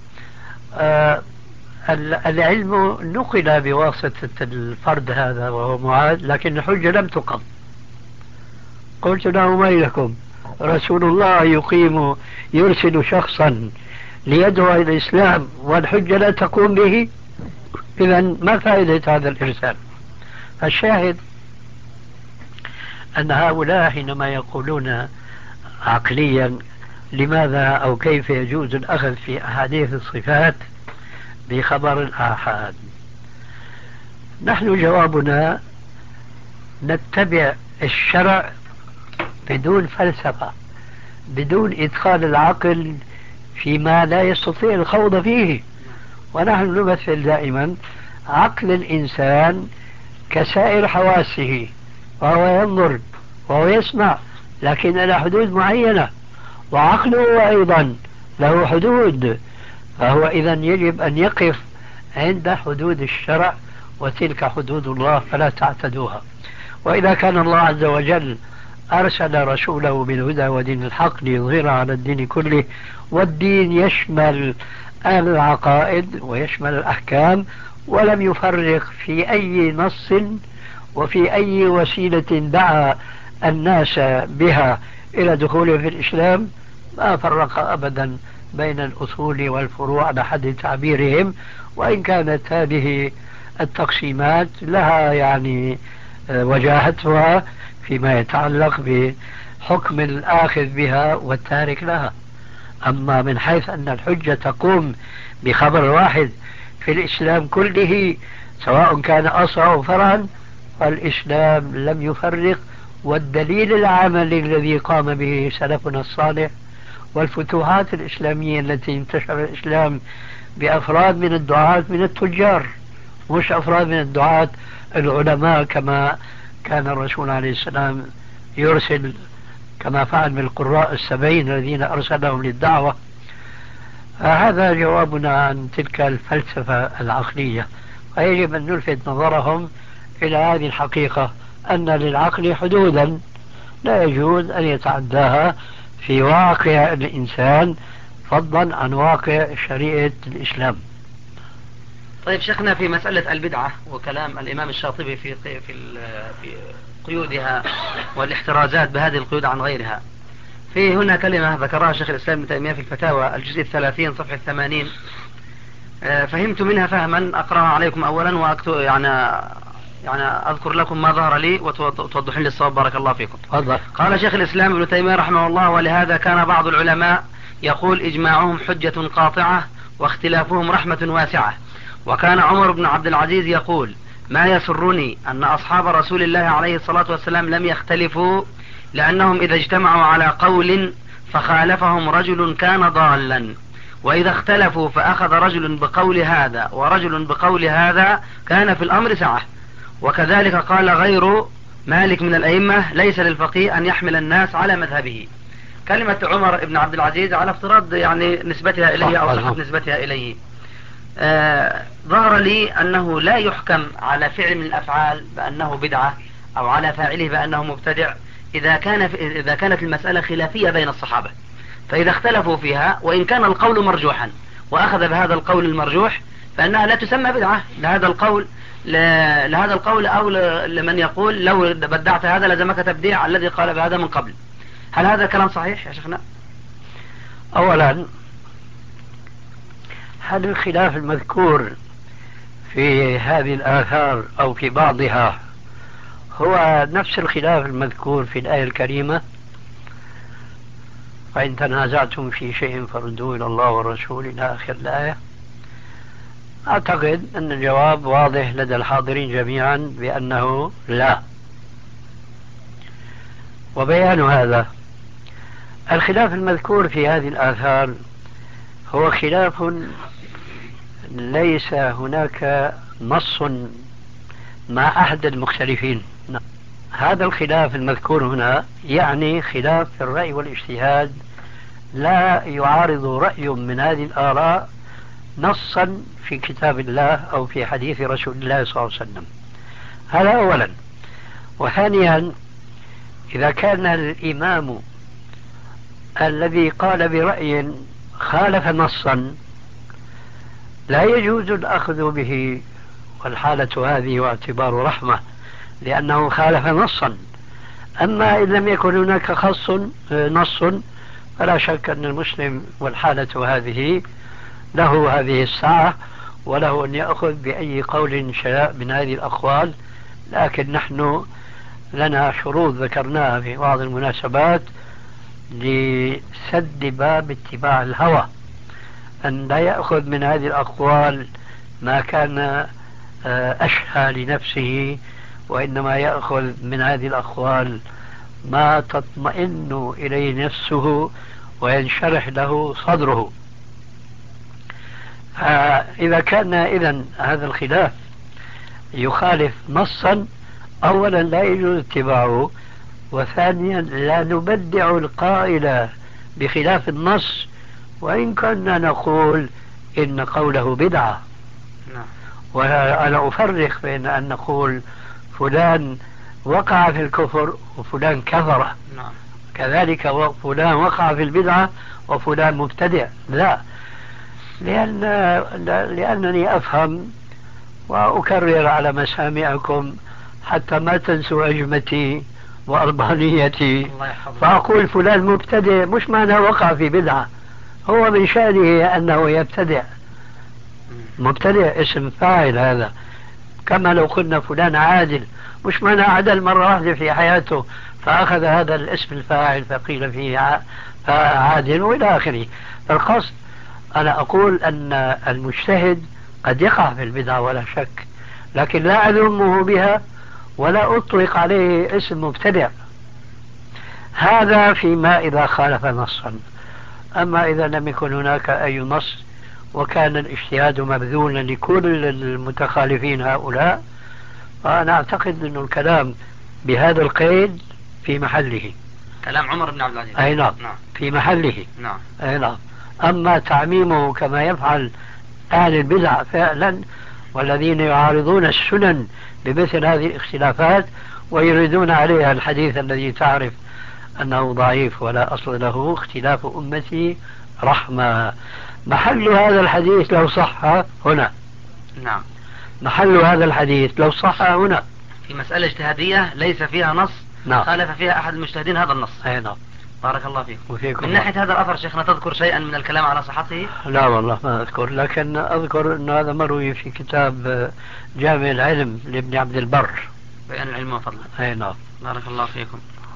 العلم نقل بواسطة الفرد هذا وهو معاذ، لكن الحجة لم تقم. قلت لهم: ويلكم، رسول الله يرسل شخصا ليدعو إلى الإسلام والحجة لا تقوم به؟ إذن ما فائدة هذا الإرسال؟ الشاهد أن هؤلاء حينما يقولون عقليا لماذا أو كيف يجوز الأخذ في أحاديث الصفات بخبر الآحاد؟ نحن جوابنا نتبع الشرع بدون فلسفة، بدون إدخال العقل فيما لا يستطيع الخوض فيه. ونحن نمثل دائما عقل الإنسان كسائر حواسه، وهو ينظر وهو يسمع لكن إلى حدود معينة، وعقله أيضا له حدود، فهو إذا يجب أن يقف عند حدود الشرع، وتلك حدود الله فلا تعتدوها. وإذا كان الله عز وجل أرسل رسوله بالهدى ودين الحق ليظهر على الدين كله، والدين يشمل العقائد ويشمل الأحكام، ولم يفرق في أي نص وفي أي وسيلة دعا الناس بها إلى دخوله في الإسلام، ما فرق أبدا بين الأصول والفروع على حد تعبيرهم. وإن كانت هذه التقسيمات لها يعني وجاهتها فيما يتعلق بحكم الآخذ بها والتارك لها. أما من حيث أن الحجة تقوم بخبر واحد في الإسلام كله سواء كان أصلا أو فرعا، فالإسلام لم يفرق. والدليل العملي الذي قام به سلفنا الصالح والفتوحات الإسلامية التي انتشر الإسلام بأفراد من الدعاة من التجار، مش أفراد من الدعاة العلماء كما كان الرسول عليه السلام يرسل، كما فعل بالقراء 70 الذين أرسلهم للدعوة. هذا جوابنا عن تلك الفلسفة العقلية. ويجب أن نلفت نظرهم إلى هذه الحقيقة، أن للعقل حدودا لا يجوز أن يتعداها في واقع الإنسان، فضلا عن واقع شريعة الإسلام. طيب شيخنا، في مسألة البدعة وكلام الإمام الشاطبي في قيودها والاحترازات بهذه القيود عن غيرها، في هنا كلمة ذكرها شيخ الإسلام ابن تيمية في الفتاوى الجزء 30 صفحة 80، فهمت منها فهما أقرأها عليكم أولا وأكتب يعني أذكر لكم ما ظهر لي وتوضحين لي الصواب بارك الله فيكم. فضل. قال شيخ الإسلام ابن تيمية رحمه الله: ولهذا كان بعض العلماء يقول إجماعهم حجة قاطعة واختلافهم رحمة واسعة. وكان عمر بن عبد العزيز يقول: ما يسرني أن أصحاب رسول الله عليه الصلاة والسلام لم يختلفوا، لأنهم إذا اجتمعوا على قول فخالفهم رجل كان ضالا، وإذا اختلفوا فأخذ رجل بقول هذا ورجل بقول هذا كان في الأمر سعة. وكذلك قال غير مالك من الأئمة: ليس للفقيه أن يحمل الناس على مذهبه. كلمة عمر بن عبد العزيز على افتراض يعني نسبتها إليه أو صحة نسبتها إليه، ظهر لي أنه لا يحكم على فعل من الأفعال بأنه بدعة أو على فاعله بأنه مبتدع إذا كانت المسألة خلافية بين الصحابة. فإذا اختلفوا فيها وإن كان القول مرجوحا وأخذ بهذا القول المرجوح فإنها لا تسمى بدعة لهذا القول أو لمن يقول لو بدعت هذا لزمك تبديع الذي قال بهذا من قبل. هل هذا كلام صحيح يا شيخنا؟ أولا، هل الخلاف المذكور في هذه الآثار أو في بعضها هو نفس الخلاف المذكور في الآية الكريمة: فإن تنازعتم في شيء فردوه إلى الله والرسول إلى آخر الآية؟ أعتقد أن الجواب واضح لدى الحاضرين جميعا بأنه لا. وبيان هذا: الخلاف المذكور في هذه الآثار هو خلاف ليس هناك نص مع أحد المختلفين. هذا الخلاف المذكور هنا يعني خلاف في الرأي والاجتهاد، لا يعارض رأي من هذه الآراء نصا في كتاب الله أو في حديث رسول الله صلى الله عليه وسلم. هذا أولا. وثانيا، إذا كان الإمام الذي قال برأي خالف نصا لا يجوز الأخذ به، والحالة هذه واعتبار رحمة لأنه خالف نصا. أما إن لم يكن هناك نص فلا شك أن المسلم والحالة هذه له هذه الساعة وله أن يأخذ بأي قول شاء من هذه الأقوال. لكن نحن لنا شروط ذكرناها في بعض المناسبات لسد باب اتباع الهوى، أن لا يأخذ من هذه الأقوال ما كان أشهى لنفسه، وإنما يأخذ من هذه الأقوال ما تطمئن إليه نفسه وينشرح له صدره. إذا كان إذن هذا الخلاف يخالف نصا، أولا لا يجوز اتباعه، وثانيا لا نبدع القائل بخلاف النص وإن كنا نقول إن قوله بدعة. وأنا أفرق بين أن نقول فلان وقع في الكفر وفلان كفر، كذلك فلان وقع في البدعة وفلان مبتدع، لا، لأنني أفهم وأكرر على مسامعكم حتى ما تنسوا عجمتي وأربانيتي، فأقول فلان مبتدع مش معنى وقع في بدعة، هو من شأنه أنه يبتدع. مبتدع اسم فاعل هذا، كما لو قلنا فلان عادل مش معنى عدل مرة واحدة في حياته فأخذ هذا الاسم الفاعل فقيل فيه عادل وإلى آخره. فالقصد أنا أقول أن المجتهد قد يقع في البدعة ولا شك، لكن لا أذمه بها ولا أطلق عليه اسم مبتدع، هذا فيما إذا خالف نصا. أما إذا لم يكن هناك أي نص وكان الاجتهاد مبذولا لكل المتخالفين هؤلاء، فأنا أعتقد أن الكلام بهذا القيد في محله. كلام عمر بن عبد العزيز. أي نعم. في محله. نعم. أي نعم. أما تعميمه كما يفعل أهل البدع فعلا والذين يعارضون السنن بمثل هذه الاختلافات ويريدون عليها الحديث الذي تعرف أنه ضعيف ولا أصل له، اختلاف أمتي رحمة، محل هذا الحديث لو صح هنا. نعم. محل هذا الحديث لو صح هنا في مسألة اجتهادية ليس فيها نص. نعم. خالف فيها أحد المجتهدين هذا النص. أي نعم. بارك الله فيكم. وفيكم. من ناحية هذا الأثر شيخنا تذكر شيئا من الكلام على صحته؟ لا والله ما أذكر، لكن أذكر أن هذا مروي في كتاب جامع العلم لابن عبد البر، بيان العلم وفضله. أي نعم. بارك الله فيكم.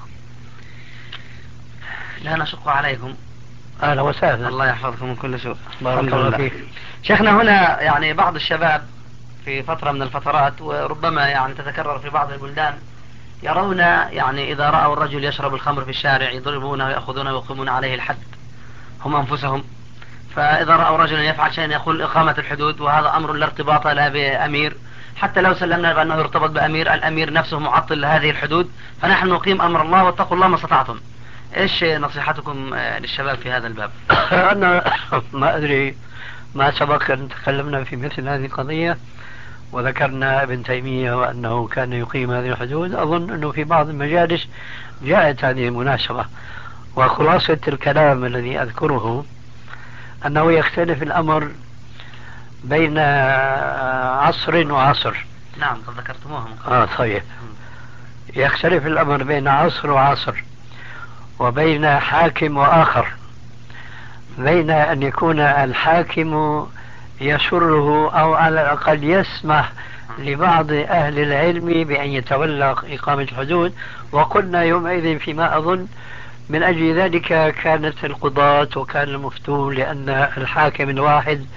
لا نشق عليكم. أهلا وسهلا. الله يحفظكم من كل سوء. بارك الله فيك. شيخنا هنا يعني بعض الشباب في فترة من الفترات وربما يعني تتكرر في بعض البلدان يرون يعني إذا رأوا الرجل يشرب الخمر في الشارع يضربونه ويأخذونه ويقيمون عليه الحد هم أنفسهم، فإذا رأوا رجلا يفعل شيئا يقول إقامة الحدود، وهذا أمر لا ارتباط لا بأمير، حتى لو سلمنا بأنه يرتبط بأمير، الأمير نفسه معطل لهذه الحدود، فنحن نقيم أمر الله واتقوا الله ما استطعتم. إيش نصيحتكم للشباب في هذا الباب؟ أنا ما أدري، ما سبق أن تكلمنا في مثل هذه القضية وذكرنا ابن تيمية وأنه كان يقيم هذه الحدود، أظن أنه في بعض المجالس جاءت هذه المناسبة، وخلاصة الكلام الذي أذكره أنه يختلف الأمر بين عصر وعصر. نعم قد ذكرتموها من قبل. طيب، يختلف الأمر بين عصر وعصر، وبين حاكم وآخر، بين أن يكون الحاكم يسره أو على الأقل يسمح لبعض أهل العلم بأن يتولى إقامة الحدود، وقلنا يومئذ فيما أظن من أجل ذلك كانت القضاة وكان المفتون، لأن الحاكم الواحد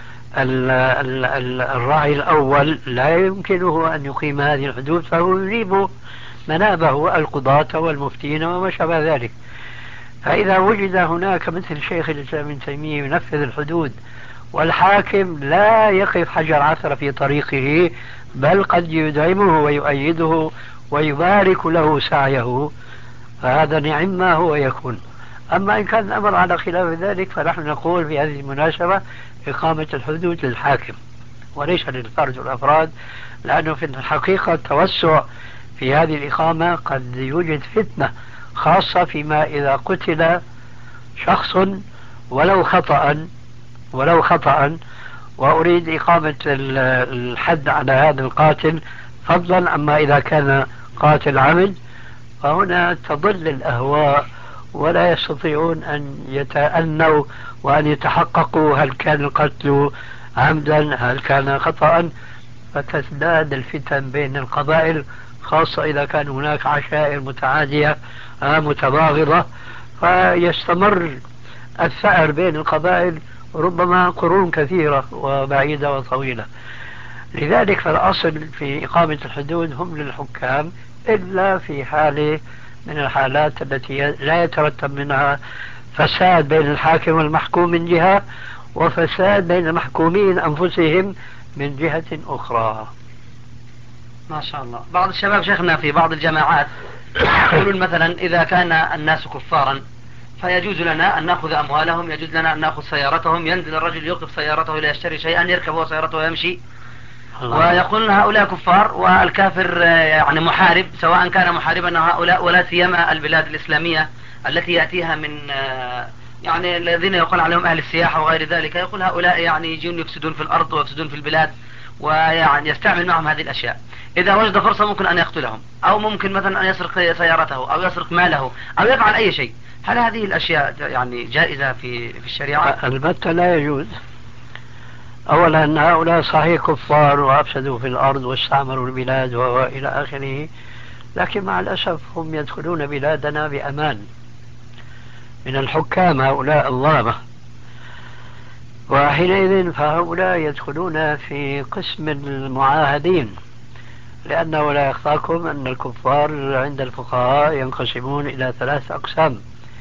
الراعي الأول لا يمكنه أن يقيم هذه الحدود، فهو يجيب منابه القضاة والمفتين وما شابه ذلك. فإذا وجد هناك مثل شيخ الإسلام ابن تيمية ينفذ الحدود والحاكم لا يقف حجر عثرة في طريقه، بل قد يدعمه ويؤيده ويبارك له سعيه، فهذا نعم ما هو يكون. أما إن كان الأمر على خلاف ذلك فنحن نقول في هذه المناسبة إقامة الحدود للحاكم وليس للفرد والأفراد، لأنه في الحقيقة التوسع في هذه الإقامة قد يوجد فتنة، خاصة فيما إذا قتل شخص ولو خطأ وأريد إقامة الحد على هذا القاتل فضلا، أما إذا كان قاتل عمد فهنا تضل الأهواء ولا يستطيعون أن يتأنوا وأن يتحققوا هل كان القتل عمدا هل كان خطأ، فتزداد الفتن بين القبائل، خاصة إذا كان هناك عشائر متعادية متباغضة، فيستمر الثأر بين القبائل ربما قرون كثيرة وبعيدة وطويلة. لذلك فالأصل في إقامة الحدود هم للحكام، إلا في حالة من الحالات التي لا يترتب منها فساد بين الحاكم والمحكوم من جهة، وفساد بين المحكومين أنفسهم من جهة أخرى. ما شاء الله. بعض الشباب شيخنا في بعض الجماعات يقولون مثلا إذا كان الناس كفارا فيجوز لنا أن نأخذ أموالهم، يجوز لنا أن نأخذ سيارتهم، ينزل الرجل يوقف سيارته لا يشتري شيئا، يركب هو سيارته ويمشي، ويقولون هؤلاء كفار والكافر يعني محارب، سواء كان محاربا هؤلاء، ولا سيما البلاد الإسلامية التي يأتيها من يعني الذين يقول عليهم أهل السياحة وغير ذلك، يقول هؤلاء يعني يجون يفسدون في الأرض ويفسدون في البلاد، ويعني يستعمل معهم هذه الأشياء. إذا وجد فرصة ممكن أن يقتلهم، أو ممكن مثلا أن يسرق سيارته أو يسرق ماله أو يفعل أي شيء. هل هذه الأشياء يعني جائزة في الشريعة؟ البتة لا يجوز. أولا أن هؤلاء صحيح كفار وأفسدوا في الأرض واستعمروا البلاد وإلى آخره، لكن مع الأسف هم يدخلون بلادنا بأمان من الحكام هؤلاء الظلمة، وحينئذ فهؤلاء يدخلون في قسم المعاهدين، لأنه لا يخفاكم أن الكفار عند الفقهاء ينقسمون إلى 3 أقسام: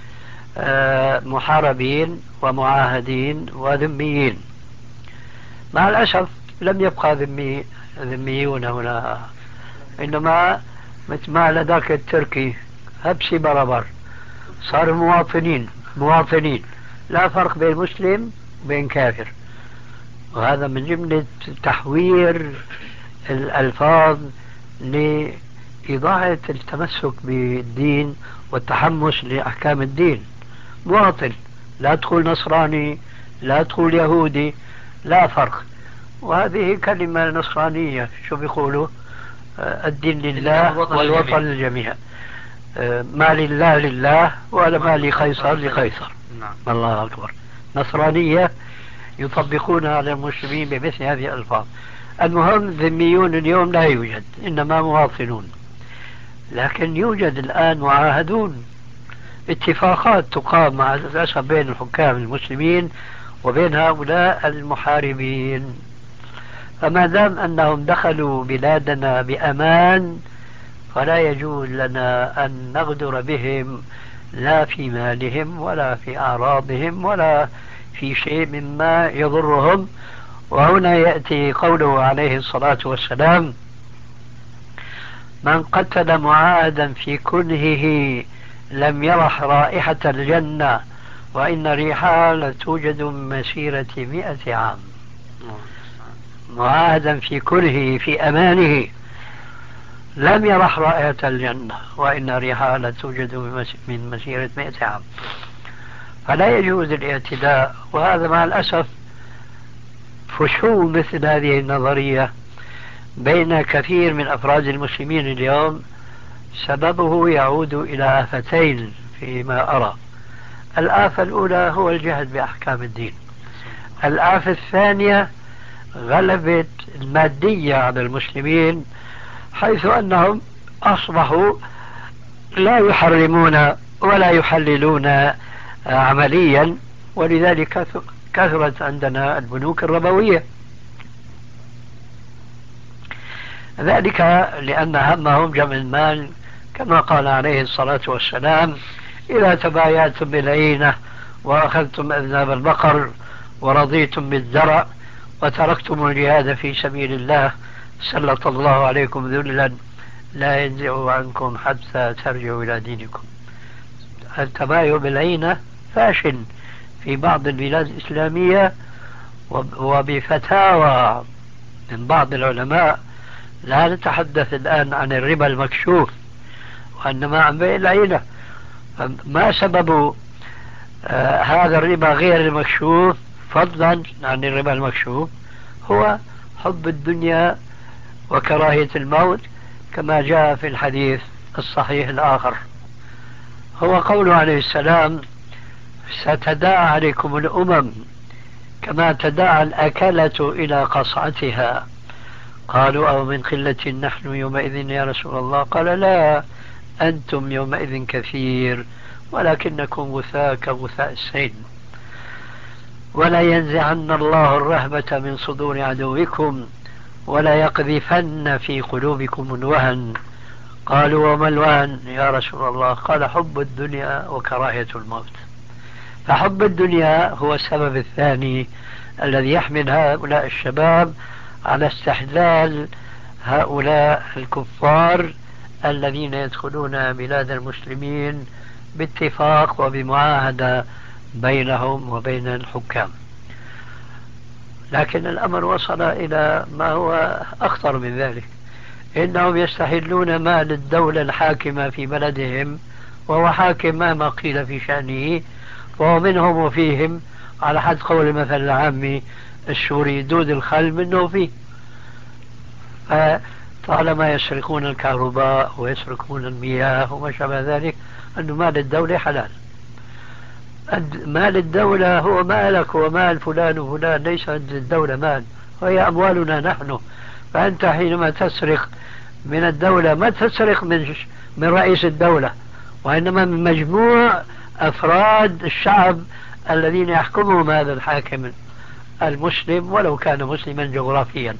محاربين ومعاهدين وذميين. مع الأسف لم يبقى ذميون هنا، إنما مثل ما لداك التركي هبسي بربر، صار مواطنين، لا فرق بين مسلم وبين كافر. وهذا من جملة تحوير الألفاظ لإضاعة التمسك بالدين والتحمس لأحكام الدين. مواطن، لا تقول نصراني، لا تقول يهودي، لا فرق. وهذه كلمة نصرانية، شو بيقولوا؟ الدين لله والوطن للجميع. ما لله لله، ولا ما لقيصر لقيصر. الله أكبر. نصرانية يطبقونها على المسلمين بمثل هذه الألفاظ. المهم ذميون اليوم لا يوجد، إنما مواطنون. لكن يوجد الآن معاهدون، اتفاقات تقام مع الأسف بين الحكام المسلمين وبين هؤلاء المحاربين. فما دام أنهم دخلوا بلادنا بأمان، فلا يجوز لنا أن نغدر بهم، لا في مالهم ولا في أعراضهم ولا في شيء مما يضرهم. وهنا يأتي قوله عليه الصلاة والسلام: من قتل معاهدا في كنهه لم يرح رائحة الجنة وإن ريحها لتوجد من مسيرة 100 عام. معاهدا في كنهه في أمانه لم يرح رائحة الجنة وإن ريحها لتوجد من مسيرة 100 عام. فلا يجوز الاعتداء. وهذا مع الأسف فشو مثل هذه النظرية بين كثير من أفراد المسلمين اليوم، سببه يعود إلى آفتين فيما أرى. الآفة الأولى هو الجهل بأحكام الدين. الآفة الثانية غلبة المادية على المسلمين، حيث أنهم أصبحوا لا يحرمون ولا يحللون عمليا، ولذلك كثرت عندنا البنوك الربوية. ذلك لأن همهم جمع المال، كما قال عليه الصلاة والسلام: إذا تبايعتم بالعينة وأخذتم أذناب البقر ورضيتم بالزرع وتركتم الجهاد في سبيل الله سلط الله عليكم ذلا لا ينزع عنكم حتى ترجعوا إلى دينكم. التبايع بالعينة فاشل في بعض البلاد الإسلامية، وبفتاوى من بعض العلماء. لا نتحدث الآن عن الربا المكشوف، وإنما عن بيع العينة. ما سبب هذا الربا غير المكشوف فضلا عن الربا المكشوف؟ هو حب الدنيا وكراهية الموت، كما جاء في الحديث الصحيح الآخر. هو قوله عليه السلام: ستداعى عليكم الأمم كما تداعى الأكلة إلى قصعتها. قالوا: أو من قلة نحن يومئذ يا رسول الله؟ قال: لا، أنتم يومئذ كثير ولكنكم غثاء كغثاء السيل. ولا ينزعن الله الرهبة من صدور عدوكم ولا يقذفن في قلوبكم الوهن. قالوا وما الوهن يا رسول الله؟ قال حب الدنيا وكراهية الموت. فحب الدنيا هو السبب الثاني الذي يحمل هؤلاء الشباب على استحلال هؤلاء الكفار الذين يدخلون بلاد المسلمين باتفاق وبمعاهدة بينهم وبين الحكام. لكن الأمر وصل إلى ما هو أخطر من ذلك، إنهم يستحلون مال الدولة الحاكمة في بلدهم، وهو حاكم مهما قيل في شأنه، وهو منهم وفيهم، على حد قول المثل العامي السوري دود الخل منه فيه. طالما يسرقون الكهرباء ويسرقون المياه وما شابه ذلك، أن مال الدولة حلال. مال الدولة هو مالك ومال فلان وفلان، ليس عند الدولة مال، وهي أموالنا نحن. فأنت حينما تسرق من الدولة ما تسرق من رئيس الدولة، وإنما من مجموع أفراد الشعب الذين يحكمهم هذا الحاكم المسلم ولو كان مسلما جغرافيا.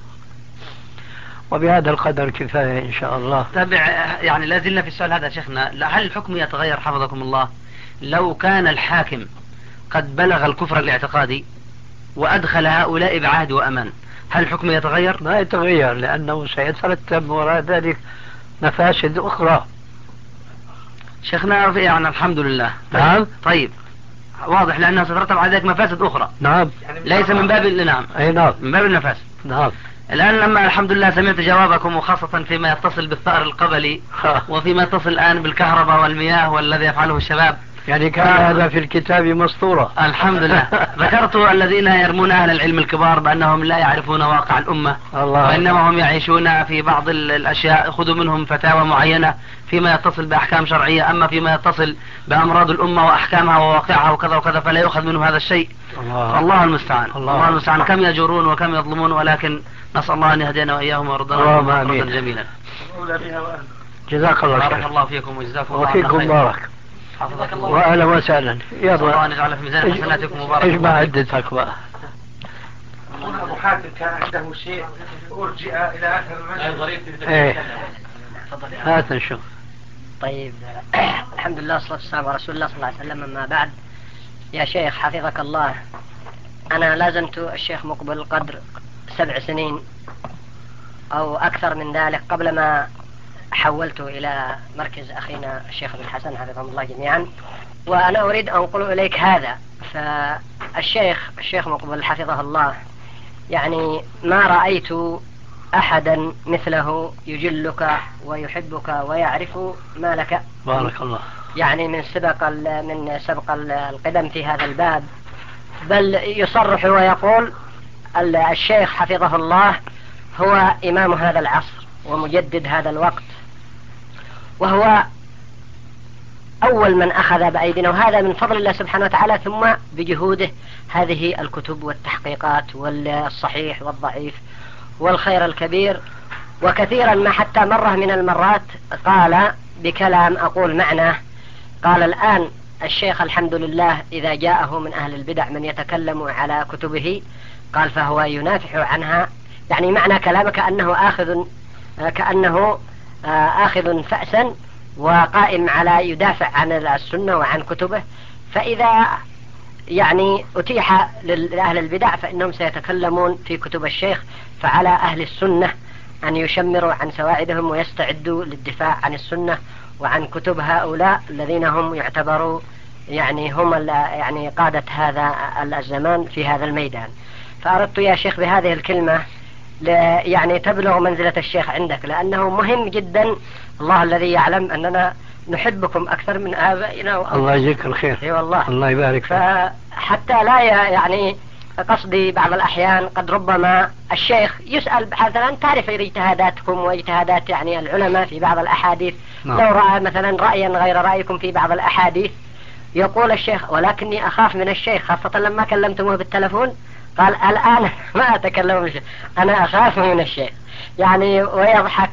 وبهذا القدر كفاية إن شاء الله. تابع، يعني لا زلنا في السؤال هذا شيخنا، هل الحكم يتغير حفظكم الله لو كان الحاكم قد بلغ الكفر الاعتقادي وأدخل هؤلاء بعهد وأمان؟ هل الحكم يتغير؟ ما يتغير، لأنه سيترتب وراء ذلك مفاسد أخرى. شيخنا يعني الحمد لله. نعم. طيب واضح، لأنه سترتب على ذلك مفاسد أخرى. نعم. يعني ليس من باب نعم. أي نعم. من باب المفاسد. نعم. الآن لما الحمد لله سمعت جوابكم، وخاصة فيما يتصل بالثأر القبلي وفيما يتصل الآن بالكهرباء والمياه والذي يفعله الشباب، يعني كان هذا في الكتاب مسطورة. الحمد لله. ذكرت الذين يرمون أهل العلم الكبار بأنهم لا يعرفون واقع الأمة، وإنما هم يعيشون في بعض الأشياء، خذوا منهم فتاوى معينة فيما يتصل بأحكام شرعية، أما فيما يتصل بأمراض الأمة وأحكامها وواقعها وكذا وكذا فلا يؤخذ منهم هذا الشيء. الله المستعان. الله المستعان. كم يجورون وكم يظلمون، ولكن نسأل الله أن يهدينا وإياهم ويرضنا مرضا جميلا. جزاك الله خير. بارك الله فيكم وجزاكم الله خير. وفيكم بارك. حفظك الله. وأهلا وسهلا. يا الله أن يجعل في ميزان حسناتكم مبارك. اجمع عدتك بقى. هنا أبو حاتم كان عنده شيء أرجئ إلى آخر المجلس. إيه. هات نشوف. طيب الحمد لله والصلاة والسلام على رسول الله صلى الله عليه وسلم. أما بعد، يا شيخ حفظك الله، أنا لازمت الشيخ مقبل قدر 7 سنين أو أكثر من ذلك قبل ما حولت إلى مركز أخينا الشيخ ابن حسن حفظهم الله جميعا، وأنا أريد أن أنقل إليك هذا. فالشيخ مقبل حفظه الله، يعني ما رأيت أحدا مثله يجلك ويحبك ويعرف ما لك. بارك الله. يعني من سبق القدم في هذا الباب، بل يصرح ويقول الشيخ حفظه الله هو إمام هذا العصر ومجدد هذا الوقت، وهو أول من أخذ بأيدينا، وهذا من فضل الله سبحانه وتعالى، ثم بجهوده هذه الكتب والتحقيقات والصحيح والضعيف والخير الكبير. وكثيرا ما حتى مرة من المرات قال بكلام أقول معناه، قال الآن الشيخ الحمد لله إذا جاءه من أهل البدع من يتكلم على كتبه قال فهو ينافح عنها، يعني معنى كلامه كأنه آخذ فأسا وقائم على يدافع عن السنة وعن كتبه. فإذا يعني أتيح لأهل البدع فإنهم سيتكلمون في كتب الشيخ، فعلى أهل السنة أن يشمروا عن سواعدهم ويستعدوا للدفاع عن السنة وعن كتب هؤلاء الذين هم يعتبروا يعني هم يعني قادة هذا الزمان في هذا الميدان. فأردت يا شيخ بهذه الكلمة يعني تبلغ منزلة الشيخ عندك، لأنه مهم جدا. الله الذي يعلم أننا نحبكم أكثر من آبائنا. الله يجزيك الخير. اي والله. الله يبارك فيك. فحتى لا يعني قصدي بعض الأحيان قد ربما الشيخ يسأل مثلا تعرف اجتهاداتكم واجتهادات يعني العلماء في بعض الأحاديث. نعم. لو رأى مثلا رأيا غير رأيكم في بعض الأحاديث يقول الشيخ ولكني أخاف من الشيخ، خاصة لما كلمتموه بالتلفون قال الآن ما أتكلم من الشيخ، أنا أخاف من الشيخ يعني، ويضحك.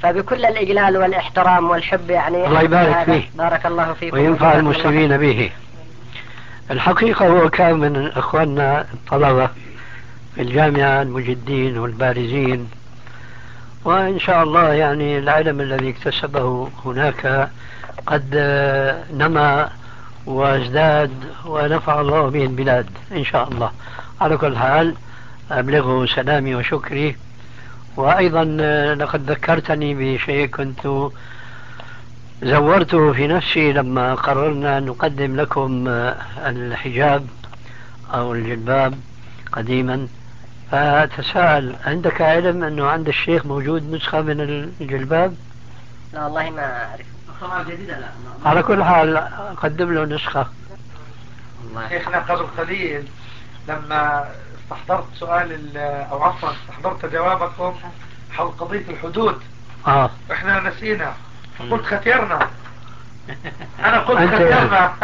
فبكل الإجلال والاحترام والحب يعني. الله يبارك فيه. بارك الله فيكم وينفع المسلمين به. الحقيقة هو كان من إخواننا الطلبة في الجامعة المجدين والبارزين، وإن شاء الله يعني العلم الذي اكتسبه هناك قد نمى وازداد ونفع الله به البلاد إن شاء الله. على كل حال أبلغه سلامي وشكري. وأيضا لقد ذكرتني بشيء كنت زورته في نفسي لما قررنا أن نقدم لكم الحجاب أو الجلباب قديما، فتساءل عندك علم أنه عند الشيخ موجود نسخة من الجلباب؟ لا والله ما أعرف. الطبعة الجديدة لا. على كل حال قدم له نسخة. شيخنا قبل قليل لما استحضرت سؤال أو عفوا استحضرت جوابكم حول قضية الحدود، احنا نسينا قلت ختيرنا. انا قلت ختيرنا.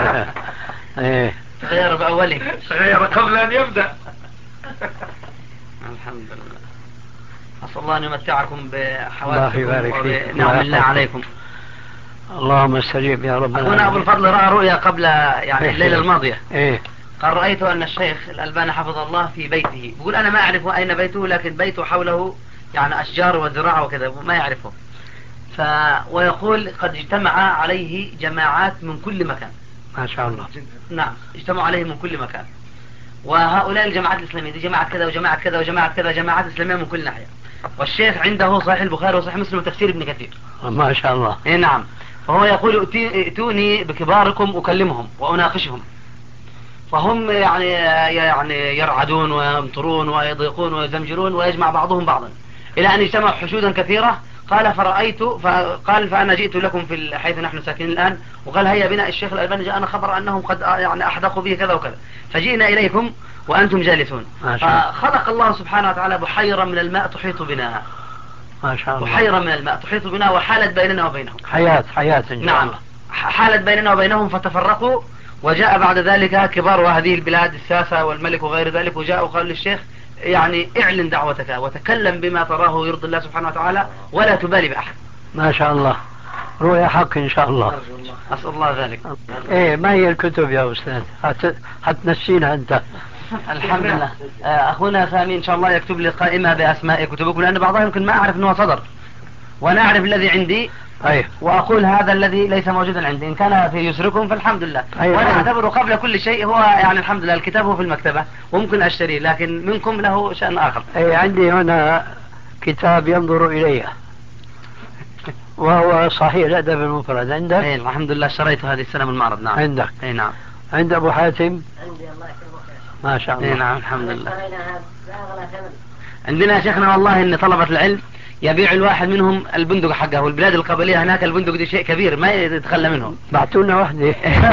غير بأوله، غير قبل ان يبدأ. الحمد لله. أسأل الله أن يمتعكم بحوادثكم ونعم الله عليكم. اللهم استجيب يا رب. أخونا أبو الفضل رأى رؤيا قبل يعني الليلة الماضية. قال رأيت أن الشيخ الألباني حفظه الله في بيته، بيقول أنا ما أعرف أين بيته، لكن بيته حوله يعني أشجار وزراعة وكذا ما يعرفه. ويقول قد اجتمع عليه جماعات من كل مكان. ما شاء الله. نعم اجتمعوا عليه من كل مكان. وهؤلاء الجماعات الإسلامية دي جماعة كذا وجماعة كذا وجماعة كذا، جماعات إسلامية من كل ناحية. والشيخ عنده صحيح البخاري وصحيح مسلم وتفسير ابن كثير. ما شاء الله. نعم. فهو يقول ائتوني بكباركم أكلمهم وأناقشهم. فهم يعني يرعدون ويمطرون ويضيقون ويزمجرون ويجمع بعضهم بعضا إلى أن اجتمعوا حشودا كثيرة. قال فقال فأنا جئت لكم في حيث نحن ساكنين الآن، وقال هيا بنا الشيخ الألباني جاءنا خبر أنهم قد يعني أحدقوا به كذا وكذا، فجئنا إليكم وأنتم جالسون. فخلق الله سبحانه وتعالى بحيرة من الماء تحيط بنا. ما شاء الله. بحيرة من الماء تحيط بنا وحالت بيننا وبينهم حياة. نعم. حالت بيننا وبينهم فتفرقوا، وجاء بعد ذلك كبار هذه البلاد الساسة والملك وغير ذلك، وجاء وقال للشيخ يعني اعلن دعوتك وتكلم بما تراه يرضي الله سبحانه وتعالى ولا تبالي بأحد. ما شاء الله. رؤيا حق إن شاء الله. أسأل الله ذلك. ما هي الكتب يا أستاذ؟ هتنسينا أنت. الحمد لله. أخونا سامي إن شاء الله يكتب لي قائمة بأسماء كتبكم، لأن بعضها يمكن ما أعرف أنه صدر، وأنا أعرف الذي عندي. وأقول هذا الذي ليس موجودا عندي، إن كان في يسركم فالحمد لله. وأنا أعتبره قبل كل شيء هو يعني الحمد لله الكتاب هو في المكتبة وممكن أشتريه، لكن منكم له شأن آخر. عندي هنا كتاب ينظر إليه وهو صحيح الأدب المفرد. عندك؟ الحمد لله اشتريته هذه السنة من المعرض. نعم. عندك؟ نعم. عند أبو حاتم؟ عندي الله يكرمك. ما شاء الله. نعم الحمد لله. عندنا شيخنا والله إن طلبة العلم يبيع الواحد منهم البندق حقه، والبلاد القبلية هناك البندق دي شيء كبير ما يتخلى منه. بعتونا وحدة.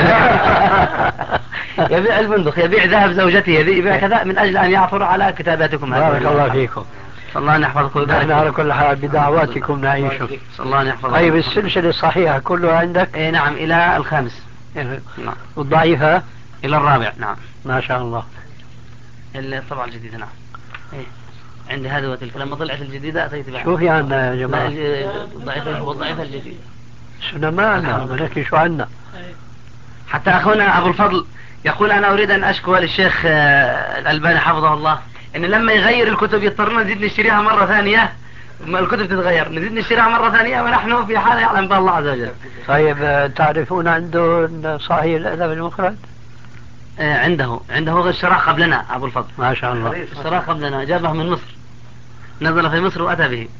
يبيع البندق، يبيع ذهب زوجته، يبيع كذا من أجل أن يعثر على كتاباتكم. بارك الله فيكم. صلى الله أن يحفظكم. نحن على كل حال بدعواتكم نعيش. صلى الله أن يحفظكم. طيب السلسلة الصحيحة كلها عندك؟ نعم إلى الخامس. نعم. والضعيفة؟ إلى الرابع. نعم. ما شاء الله. الطبعة الجديدة. نعم. عندي هذا وتلك، لما طلعت الجديدة أتيت بها. شو في عنا يا جماعة؟ الضعيفة الجديدة. شو ما عنا، ولكن شو عنا؟ حتى أخونا أبو الفضل يقول أنا أريد أن أشكو للشيخ الألباني حفظه الله إن لما يغير الكتب يضطرنا نزيد نشتريها مرة ثانية، الكتب تتغير نزيد نشتريها مرة ثانية، ونحن في حالة يعلم بها الله عز وجل. طيب تعرفون عنده صحيح الأدب المفرد؟ عنده اشتراه قبلنا أبو الفضل. ما شاء الله. اشتراه قبلنا، جابه من مصر، نزل في مصر وأتى به.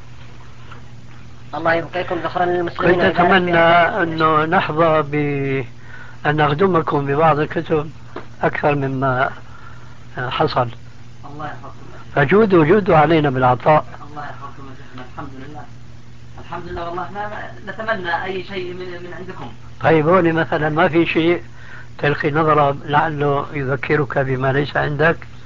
الله يبقيكم ذخرا للمسلمين. كنت أتمنى أنه نحظى بأن نخدمكم ببعض الكتب أكثر مما حصل. الله يحفظكم. فجودوا علينا بالعطاء. الله يحفظكم. الحمد لله. الحمد لله والله ما نتمنى أي شيء من عندكم. طيب هون مثلا ما في شيء تلقي نظرة لعله يذكرك بما ليس عندك؟